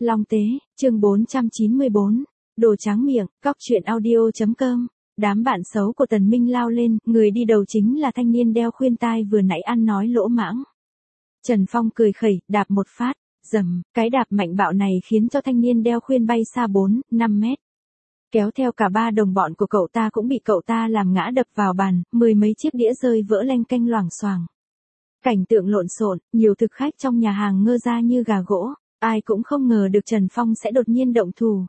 Long Tế, chương 494, đồ tráng miệng, cóc truyện audio.com. Đám bạn xấu của Tần Minh lao lên, người đi đầu chính là thanh niên đeo khuyên tai vừa nãy ăn nói lỗ mãng. Trần Phong cười khẩy, đạp một phát, dầm, cái đạp mạnh bạo này khiến cho thanh niên đeo khuyên bay xa 4-5 mét. Kéo theo cả ba đồng bọn của cậu ta cũng bị cậu ta làm ngã đập vào bàn, mười mấy chiếc đĩa rơi vỡ leng keng loảng xoảng. Cảnh tượng lộn xộn, nhiều thực khách trong nhà hàng ngơ ra như gà gỗ, ai cũng không ngờ được Trần Phong sẽ đột nhiên động thủ.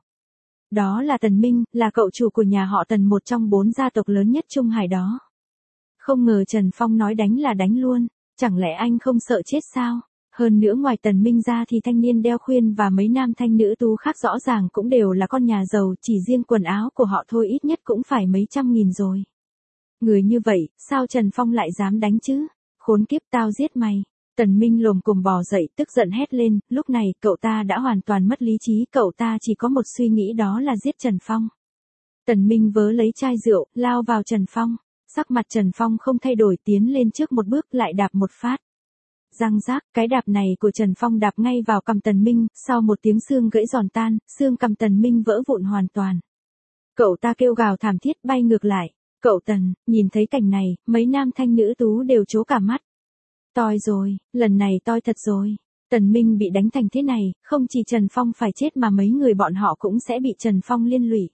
Đó là Tần Minh, là cậu chủ của nhà họ Tần, một trong 4 gia tộc lớn nhất Trung Hải đó. Không ngờ Trần Phong nói đánh là đánh luôn, chẳng lẽ anh không sợ chết sao? Hơn nữa ngoài Tần Minh ra thì thanh niên đeo khuyên và mấy nam thanh nữ tú khác rõ ràng cũng đều là con nhà giàu, chỉ riêng quần áo của họ thôi ít nhất cũng phải mấy trăm nghìn rồi. Người như vậy, sao Trần Phong lại dám đánh chứ? Khốn kiếp, tao giết mày. Tần Minh lồm cồm bò dậy, tức giận hét lên, lúc này cậu ta đã hoàn toàn mất lý trí, cậu ta chỉ có một suy nghĩ, đó là giết Trần Phong. Tần Minh vớ lấy chai rượu, lao vào Trần Phong. Sắc mặt Trần Phong không thay đổi, tiến lên trước một bước lại đạp một phát. Răng rác, cái đạp này của Trần Phong đạp ngay vào cằm Tần Minh, sau một tiếng xương gãy giòn tan, xương cằm Tần Minh vỡ vụn hoàn toàn. Cậu ta kêu gào thảm thiết bay ngược lại. Cậu Tần, nhìn thấy cảnh này, mấy nam thanh nữ tú đều trố cả mắt. Toi rồi, lần này toi thật rồi. Tần Minh bị đánh thành thế này, không chỉ Trần Phong phải chết mà mấy người bọn họ cũng sẽ bị Trần Phong liên lụy.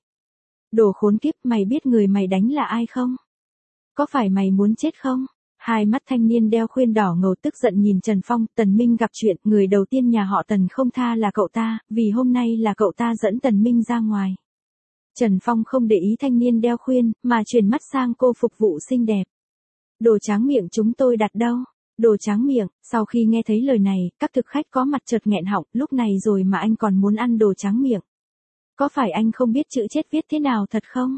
Đồ khốn kiếp, mày biết người mày đánh là ai không? Có phải mày muốn chết không? Hai mắt thanh niên đeo khuyên đỏ ngầu tức giận nhìn Trần Phong. Tần Minh gặp chuyện, người đầu tiên nhà họ Tần không tha là cậu ta, vì hôm nay là cậu ta dẫn Tần Minh ra ngoài. Trần Phong không để ý thanh niên đeo khuyên, mà chuyển mắt sang cô phục vụ xinh đẹp. Đồ tráng miệng chúng tôi đặt đâu? Đồ tráng miệng, sau khi nghe thấy lời này, các thực khách có mặt chợt nghẹn họng, lúc này rồi mà anh còn muốn ăn đồ tráng miệng. Có phải anh không biết chữ chết viết thế nào thật không?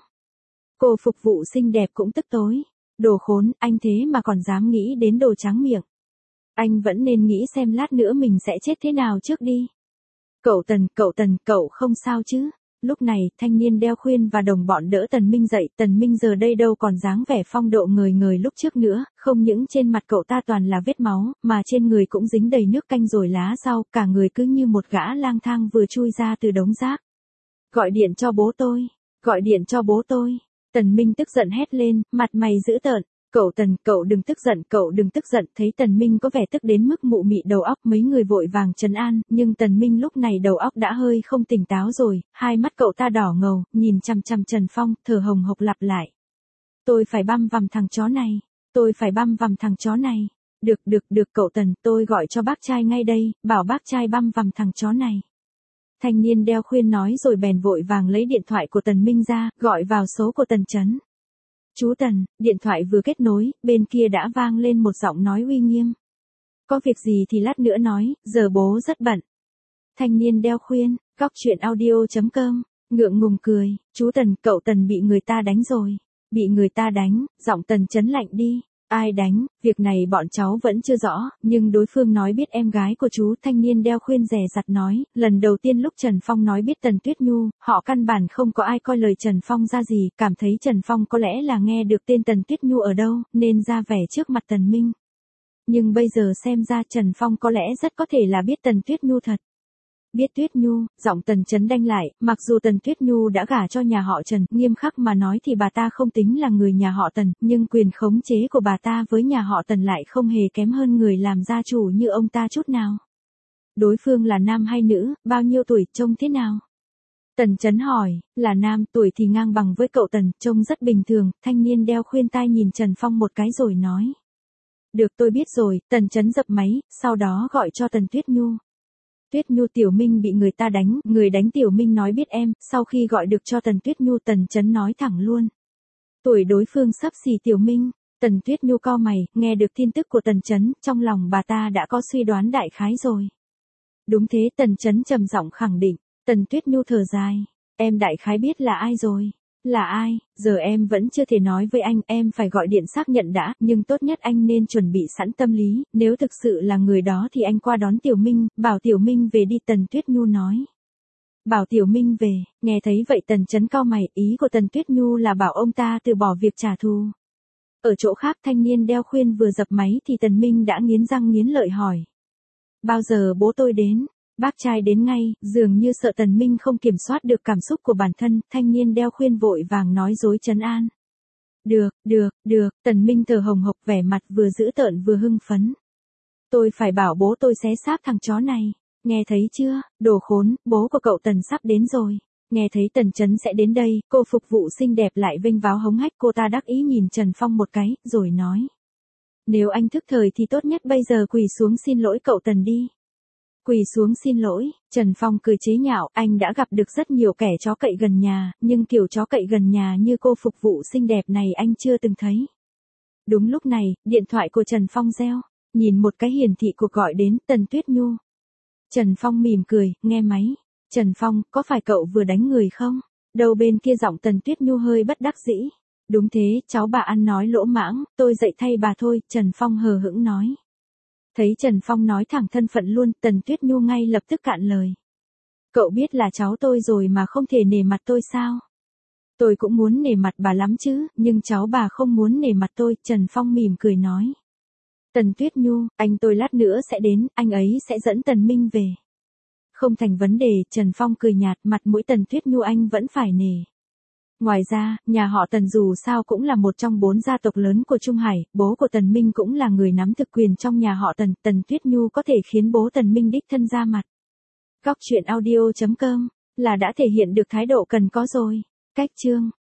Cô phục vụ xinh đẹp cũng tức tối. Đồ khốn, anh thế mà còn dám nghĩ đến đồ tráng miệng. Anh vẫn nên nghĩ xem lát nữa mình sẽ chết thế nào trước đi. Cậu Tần, cậu không sao chứ? Lúc này, thanh niên đeo khuyên và đồng bọn đỡ Tần Minh dậy, Tần Minh giờ đây đâu còn dáng vẻ phong độ ngời ngời lúc trước nữa, không những trên mặt cậu ta toàn là vết máu, mà trên người cũng dính đầy nước canh rồi lá rau, cả người cứ như một gã lang thang vừa chui ra từ đống rác. Gọi điện cho bố tôi, gọi điện cho bố tôi. Tần Minh tức giận hét lên, mặt mày dữ tợn. Cậu Tần, cậu đừng tức giận, thấy Tần Minh có vẻ tức đến mức mụ mị đầu óc, mấy người vội vàng trấn an, nhưng Tần Minh lúc này đầu óc đã hơi không tỉnh táo rồi, hai mắt cậu ta đỏ ngầu, nhìn chằm chằm Trần Phong, thở hồng hộc lặp lại. Tôi phải băm vằm thằng chó này, tôi phải băm vằm thằng chó này. Được cậu Tần, tôi gọi cho bác trai ngay đây, bảo bác trai băm vằm thằng chó này. Thanh niên đeo khuyên nói rồi bèn vội vàng lấy điện thoại của Tần Minh ra, gọi vào số của Tần Chấn. Chú Tần, điện thoại vừa kết nối, bên kia đã vang lên một giọng nói uy nghiêm. Có việc gì thì lát nữa nói, giờ bố rất bận. Thanh niên đeo khuyên, cóc truyện audio.com, ngượng ngùng cười, chú Tần, cậu Tần bị người ta đánh rồi. Bị người ta đánh, giọng Tần Chấn lạnh đi. Ai đánh, việc này bọn cháu vẫn chưa rõ, nhưng đối phương nói biết em gái của chú. Thanh niên đeo khuyên dè dặt nói, lần đầu tiên lúc Trần Phong nói biết Tần Tuyết Nhu, họ căn bản không có ai coi lời Trần Phong ra gì, cảm thấy Trần Phong có lẽ là nghe được tên Tần Tuyết Nhu ở đâu, nên ra vẻ trước mặt Tần Minh. Nhưng bây giờ xem ra Trần Phong có lẽ rất có thể là biết Tần Tuyết Nhu thật. Biết Tuyết Nhu, giọng Tần Chấn đanh lại, mặc dù Tần Tuyết Nhu đã gả cho nhà họ Trần, nghiêm khắc mà nói thì bà ta không tính là người nhà họ Tần, nhưng quyền khống chế của bà ta với nhà họ Tần lại không hề kém hơn người làm gia chủ như ông ta chút nào. Đối phương là nam hay nữ, bao nhiêu tuổi, trông thế nào? Tần Chấn hỏi, là nam, tuổi thì ngang bằng với cậu Tần, trông rất bình thường. Thanh niên đeo khuyên tai nhìn Trần Phong một cái rồi nói. Được, tôi biết rồi. Tần Chấn dập máy, sau đó gọi cho Tần Tuyết Nhu. Tuyết Nhu, Tiểu Minh bị người ta đánh, người đánh Tiểu Minh nói biết em. Sau khi gọi được cho Tần Tuyết Nhu, Tần Chấn nói thẳng luôn. Tuổi đối phương xấp xỉ Tiểu Minh. Tần Tuyết Nhu cau mày, nghe được tin tức của Tần Chấn, trong lòng bà ta đã có suy đoán đại khái rồi. Đúng thế, Tần Chấn trầm giọng khẳng định. Tần Tuyết Nhu thở dài, em đại khái biết là ai rồi. Là ai, giờ em vẫn chưa thể nói với anh, em phải gọi điện xác nhận đã, nhưng tốt nhất anh nên chuẩn bị sẵn tâm lý, nếu thực sự là người đó thì anh qua đón Tiểu Minh, bảo Tiểu Minh về đi. Tần Tuyết Nhu nói. Bảo Tiểu Minh về, nghe thấy vậy Tần Chấn cau mày, ý của Tần Tuyết Nhu là bảo ông ta từ bỏ việc trả thù. Ở chỗ khác thanh niên đeo khuyên vừa dập máy thì Tần Minh đã nghiến răng nghiến lợi hỏi. Bao giờ bố tôi đến? Bác trai đến ngay, dường như sợ Tần Minh không kiểm soát được cảm xúc của bản thân, thanh niên đeo khuyên vội vàng nói dối trấn an. Được, Tần Minh thở hồng hộc vẻ mặt vừa dữ tợn vừa hưng phấn. Tôi phải bảo bố tôi xé xác thằng chó này. Nghe thấy chưa, đồ khốn, bố của cậu Tần sắp đến rồi. Nghe thấy Tần Chấn sẽ đến đây, cô phục vụ xinh đẹp lại vênh váo hống hách, cô ta đắc ý nhìn Trần Phong một cái, rồi nói. Nếu anh thức thời thì tốt nhất bây giờ quỳ xuống xin lỗi cậu Tần đi. Quỳ xuống xin lỗi, Trần Phong cười chế nhạo, anh đã gặp được rất nhiều kẻ chó cậy gần nhà, nhưng kiểu chó cậy gần nhà như cô phục vụ xinh đẹp này anh chưa từng thấy. Đúng lúc này, điện thoại của Trần Phong reo, nhìn một cái hiển thị cuộc gọi đến, Tần Tuyết Nhu. Trần Phong mỉm cười, nghe máy. Trần Phong, có phải cậu vừa đánh người không? Đầu bên kia giọng Tần Tuyết Nhu hơi bất đắc dĩ. Đúng thế, cháu bà ăn nói lỗ mãng, tôi dạy thay bà thôi, Trần Phong hờ hững nói. Thấy Trần Phong nói thẳng thân phận luôn, Tần Tuyết Nhu ngay lập tức cạn lời. Cậu biết là cháu tôi rồi mà không thể nể mặt tôi sao? Tôi cũng muốn nể mặt bà lắm chứ, nhưng cháu bà không muốn nể mặt tôi, Trần Phong mỉm cười nói. Tần Tuyết Nhu, anh tôi lát nữa sẽ đến, anh ấy sẽ dẫn Tần Minh về. Không thành vấn đề, Trần Phong cười nhạt, mặt mũi Tần Tuyết Nhu anh vẫn phải nể. Ngoài ra, nhà họ Tần dù sao cũng là một trong 4 gia tộc lớn của Trung Hải, bố của Tần Minh cũng là người nắm thực quyền trong nhà họ Tần, Tần Tuyết Nhu có thể khiến bố Tần Minh đích thân ra mặt. Góc truyện audio.com là đã thể hiện được thái độ cần có rồi. Cách chương